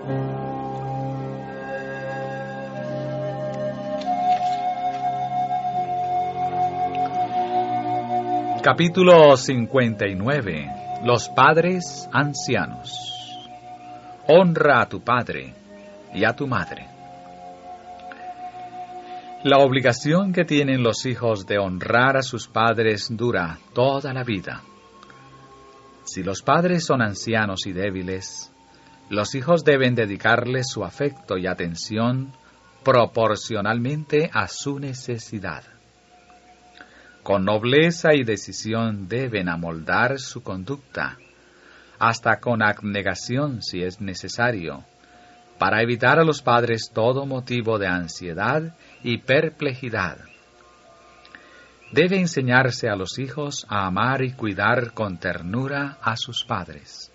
Capítulo 59. Los padres ancianos. Honra a tu padre y a tu madre. La obligación que tienen los hijos de honrar a sus padres dura toda la vida. Si los padres son ancianos y débiles, los hijos deben dedicarles su afecto y atención proporcionalmente a su necesidad. Con nobleza y decisión deben amoldar su conducta, hasta con abnegación si es necesario, para evitar a los padres todo motivo de ansiedad y perplejidad. Debe enseñarse a los hijos a amar y cuidar con ternura a sus padres.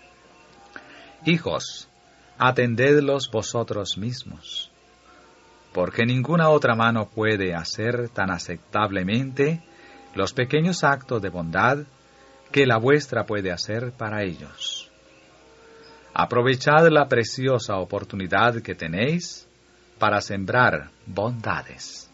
Hijos, atendedlos vosotros mismos, porque ninguna otra mano puede hacer tan aceptablemente los pequeños actos de bondad que la vuestra puede hacer para ellos. Aprovechad la preciosa oportunidad que tenéis para sembrar bondades.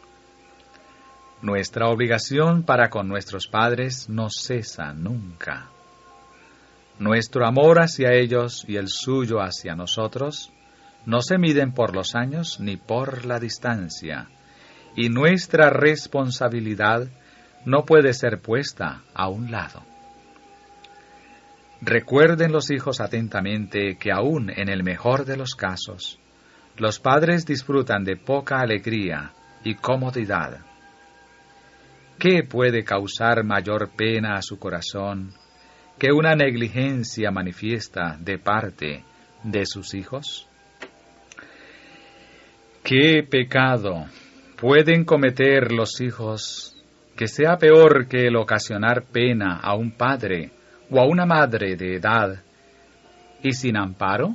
Nuestra obligación para con nuestros padres no cesa nunca. Nuestro amor hacia ellos y el suyo hacia nosotros no se miden por los años ni por la distancia, y nuestra responsabilidad no puede ser puesta a un lado. Recuerden los hijos atentamente que aún en el mejor de los casos, los padres disfrutan de poca alegría y comodidad. ¿Qué puede causar mayor pena a su corazón que una negligencia manifiesta de parte de sus hijos? ¿Qué pecado pueden cometer los hijos que sea peor que el ocasionar pena a un padre o a una madre de edad y sin amparo?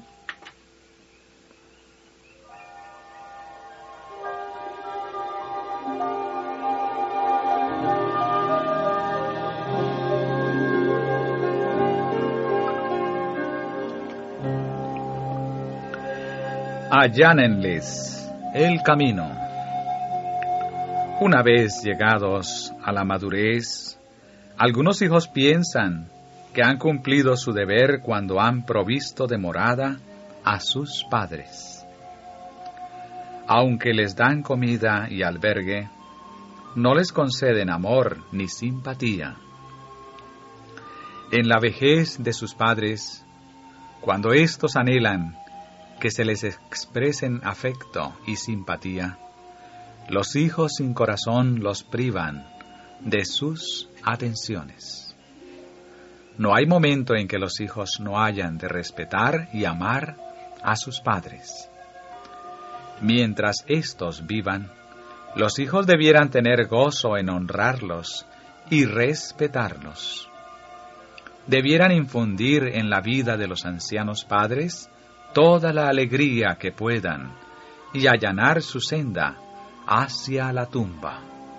Allánenles el camino. Una vez llegados a la madurez, algunos hijos piensan que han cumplido su deber cuando han provisto de morada a sus padres. Aunque les dan comida y albergue, no les conceden amor ni simpatía. En la vejez de sus padres, cuando éstos anhelan que se les expresen afecto y simpatía, los hijos sin corazón los privan de sus atenciones. No hay momento en que los hijos no hayan de respetar y amar a sus padres. Mientras éstos vivan, los hijos debieran tener gozo en honrarlos y respetarlos. Debieran infundir en la vida de los ancianos padres toda la alegría que puedan y allanar su senda hacia la tumba.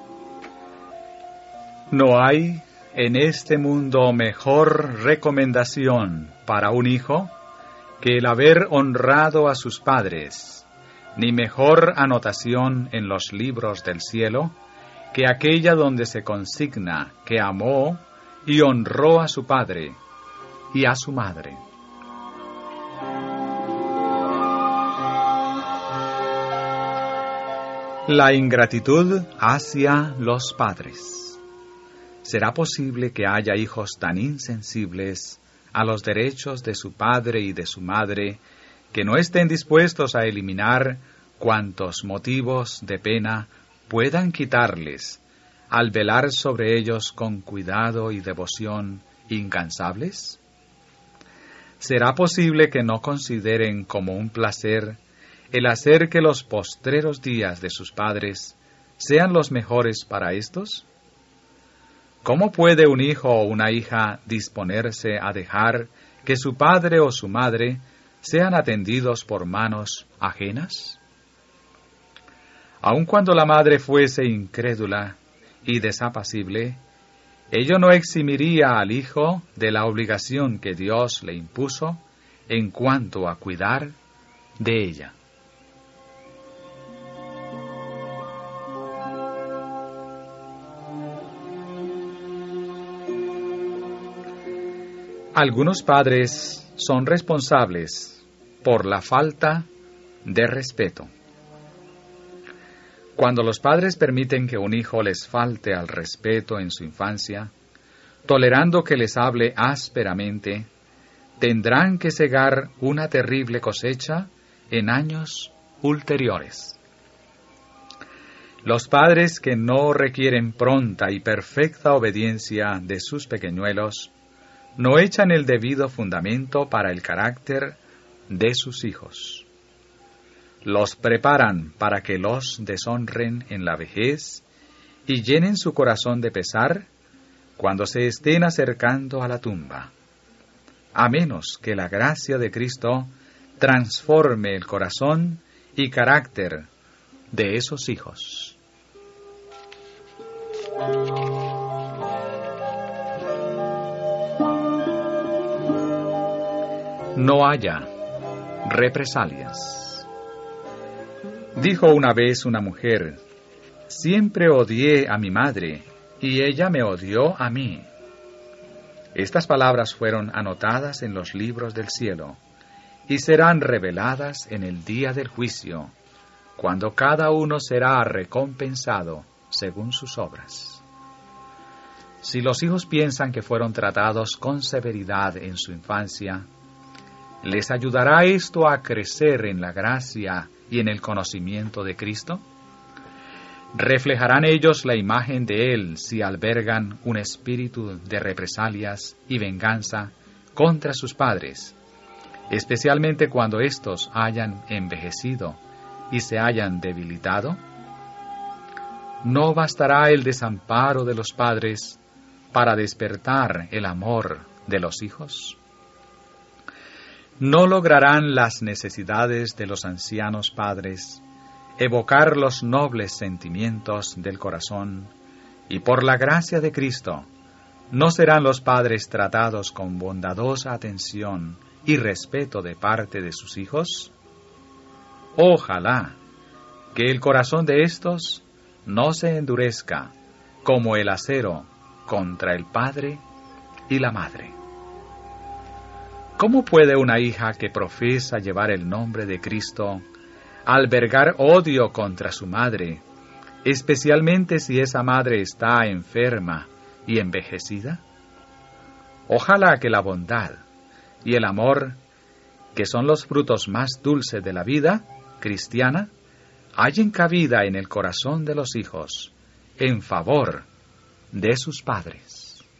No hay en este mundo mejor recomendación para un hijo que el haber honrado a sus padres, ni mejor anotación en los libros del cielo que aquella donde se consigna que amó y honró a su padre y a su madre. La ingratitud hacia los padres. ¿Será posible que haya hijos tan insensibles a los derechos de su padre y de su madre que no estén dispuestos a eliminar cuantos motivos de pena puedan quitarles al velar sobre ellos con cuidado y devoción incansables? ¿Será posible que no consideren como un placer el hacer que los postreros días de sus padres sean los mejores para éstos? ¿Cómo puede un hijo o una hija disponerse a dejar que su padre o su madre sean atendidos por manos ajenas? Aun cuando la madre fuese incrédula y desapacible, ello no eximiría al hijo de la obligación que Dios le impuso en cuanto a cuidar de ella. Algunos padres son responsables por la falta de respeto. Cuando los padres permiten que un hijo les falte al respeto en su infancia, tolerando que les hable ásperamente, tendrán que segar una terrible cosecha en años ulteriores. Los padres que no requieren pronta y perfecta obediencia de sus pequeñuelos, no echan el debido fundamento para el carácter de sus hijos. Los preparan para que los deshonren en la vejez y llenen su corazón de pesar cuando se estén acercando a la tumba, a menos que la gracia de Cristo transforme el corazón y carácter de esos hijos. No haya represalias. Dijo una vez una mujer: siempre odié a mi madre, y ella me odió a mí. Estas palabras fueron anotadas en los libros del cielo, y serán reveladas en el día del juicio, cuando cada uno será recompensado según sus obras. Si los hijos piensan que fueron tratados con severidad en su infancia, ¿les ayudará esto a crecer en la gracia y en el conocimiento de Cristo? ¿Reflejarán ellos la imagen de Él si albergan un espíritu de represalias y venganza contra sus padres, especialmente cuando éstos hayan envejecido y se hayan debilitado? ¿No bastará el desamparo de los padres para despertar el amor de los hijos? ¿No lograrán las necesidades de los ancianos padres evocar los nobles sentimientos del corazón, y por la gracia de Cristo, no serán los padres tratados con bondadosa atención y respeto de parte de sus hijos? Ojalá que el corazón de éstos no se endurezca como el acero contra el padre y la madre. ¿Cómo puede una hija que profesa llevar el nombre de Cristo albergar odio contra su madre, especialmente si esa madre está enferma y envejecida? Ojalá que la bondad y el amor, que son los frutos más dulces de la vida cristiana, hallen cabida en el corazón de los hijos en favor de sus padres.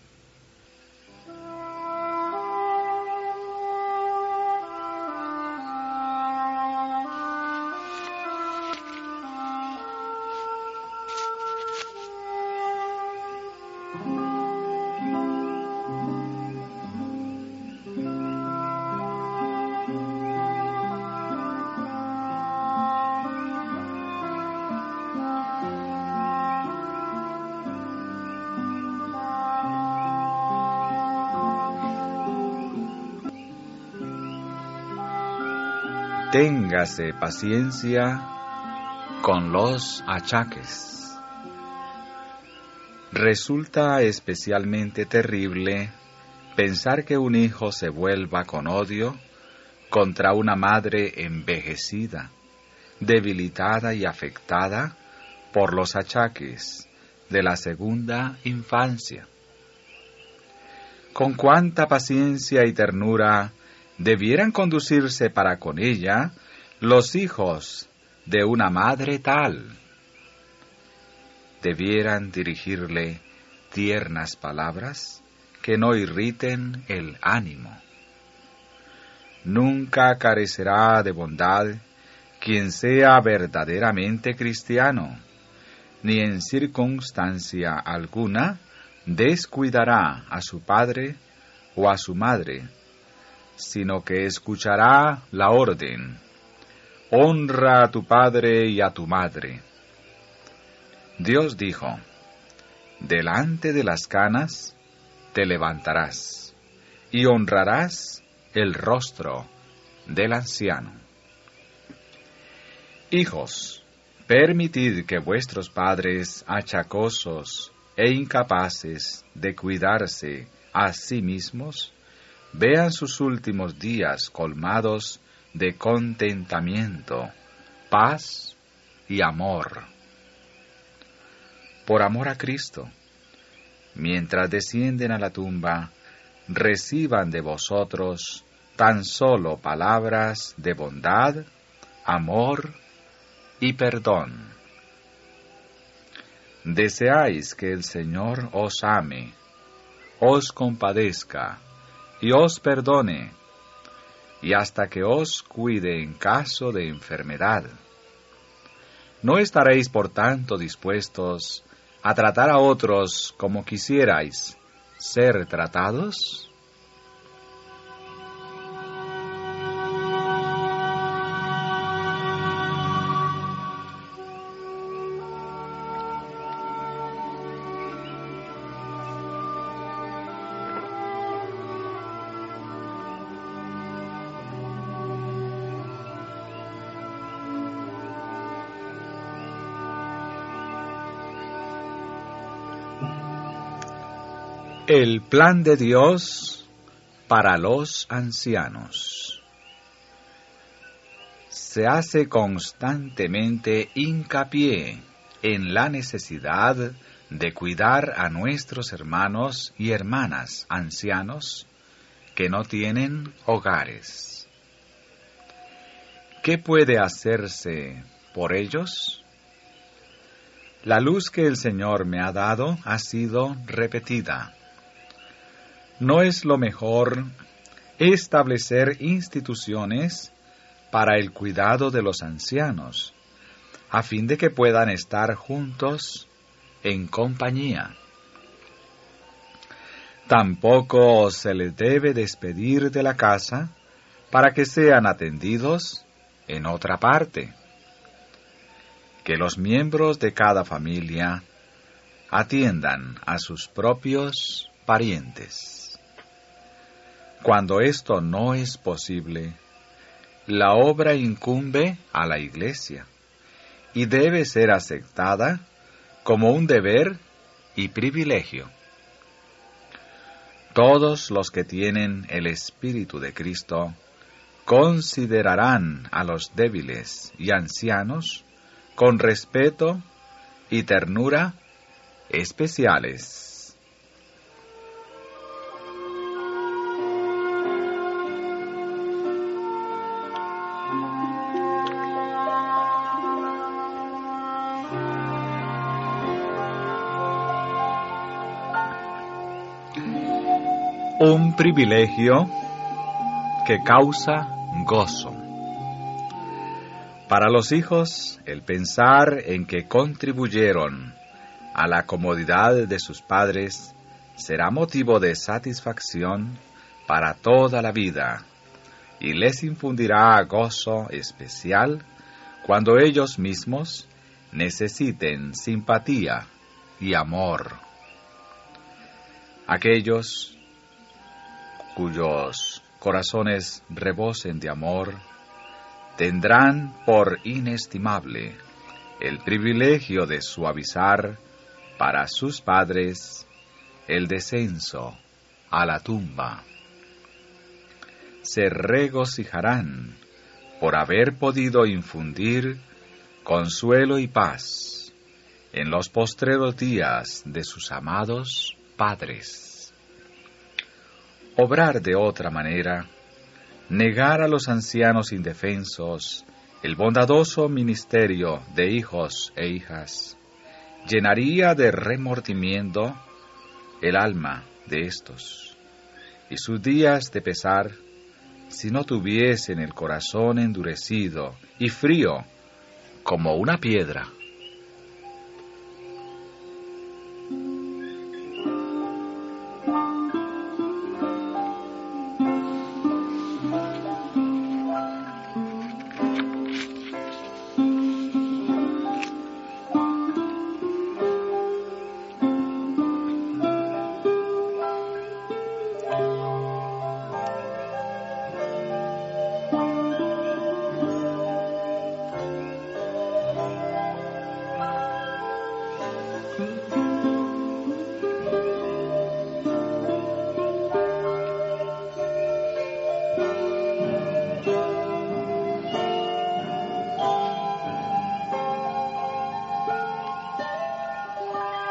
Téngase paciencia con los achaques. Resulta especialmente terrible pensar que un hijo se vuelva con odio contra una madre envejecida, debilitada y afectada por los achaques de la segunda infancia. Con cuánta paciencia y ternura debieran conducirse para con ella los hijos de una madre tal. Debieran dirigirle tiernas palabras que no irriten el ánimo. Nunca carecerá de bondad quien sea verdaderamente cristiano, ni en circunstancia alguna descuidará a su padre o a su madre, sino que escuchará la orden: honra a tu padre y a tu madre. Dios dijo: delante de las canas te levantarás, y honrarás el rostro del anciano. Hijos, permitid que vuestros padres achacosos e incapaces de cuidarse a sí mismos vean sus últimos días colmados de contentamiento, paz y amor. Por amor a Cristo, mientras descienden a la tumba, reciban de vosotros tan solo palabras de bondad, amor y perdón. Deseáis que el Señor os ame, os compadezca y os perdone, y hasta que os cuide en caso de enfermedad. ¿No estaréis por tanto dispuestos a tratar a otros como quisierais ser tratados? El plan de Dios para los ancianos. Se hace constantemente hincapié en la necesidad de cuidar a nuestros hermanos y hermanas ancianos que no tienen hogares. ¿Qué puede hacerse por ellos? La luz que el Señor me ha dado ha sido repetida. ¿No es lo mejor establecer instituciones para el cuidado de los ancianos, a fin de que puedan estar juntos en compañía? Tampoco se les debe despedir de la casa para que sean atendidos en otra parte. Que los miembros de cada familia atiendan a sus propios parientes. Cuando esto no es posible, la obra incumbe a la Iglesia y debe ser aceptada como un deber y privilegio. Todos los que tienen el Espíritu de Cristo considerarán a los débiles y ancianos con respeto y ternura especiales. Un privilegio que causa gozo. Para los hijos, el pensar en que contribuyeron a la comodidad de sus padres será motivo de satisfacción para toda la vida y les infundirá gozo especial cuando ellos mismos necesiten simpatía y amor. Aquellos cuyos corazones rebosen de amor, tendrán por inestimable el privilegio de suavizar para sus padres el descenso a la tumba. Se regocijarán por haber podido infundir consuelo y paz en los postreros días de sus amados padres. Obrar de otra manera, negar a los ancianos indefensos el bondadoso ministerio de hijos e hijas, llenaría de remordimiento el alma de éstos, y sus días de pesar, si no tuviesen el corazón endurecido y frío como una piedra.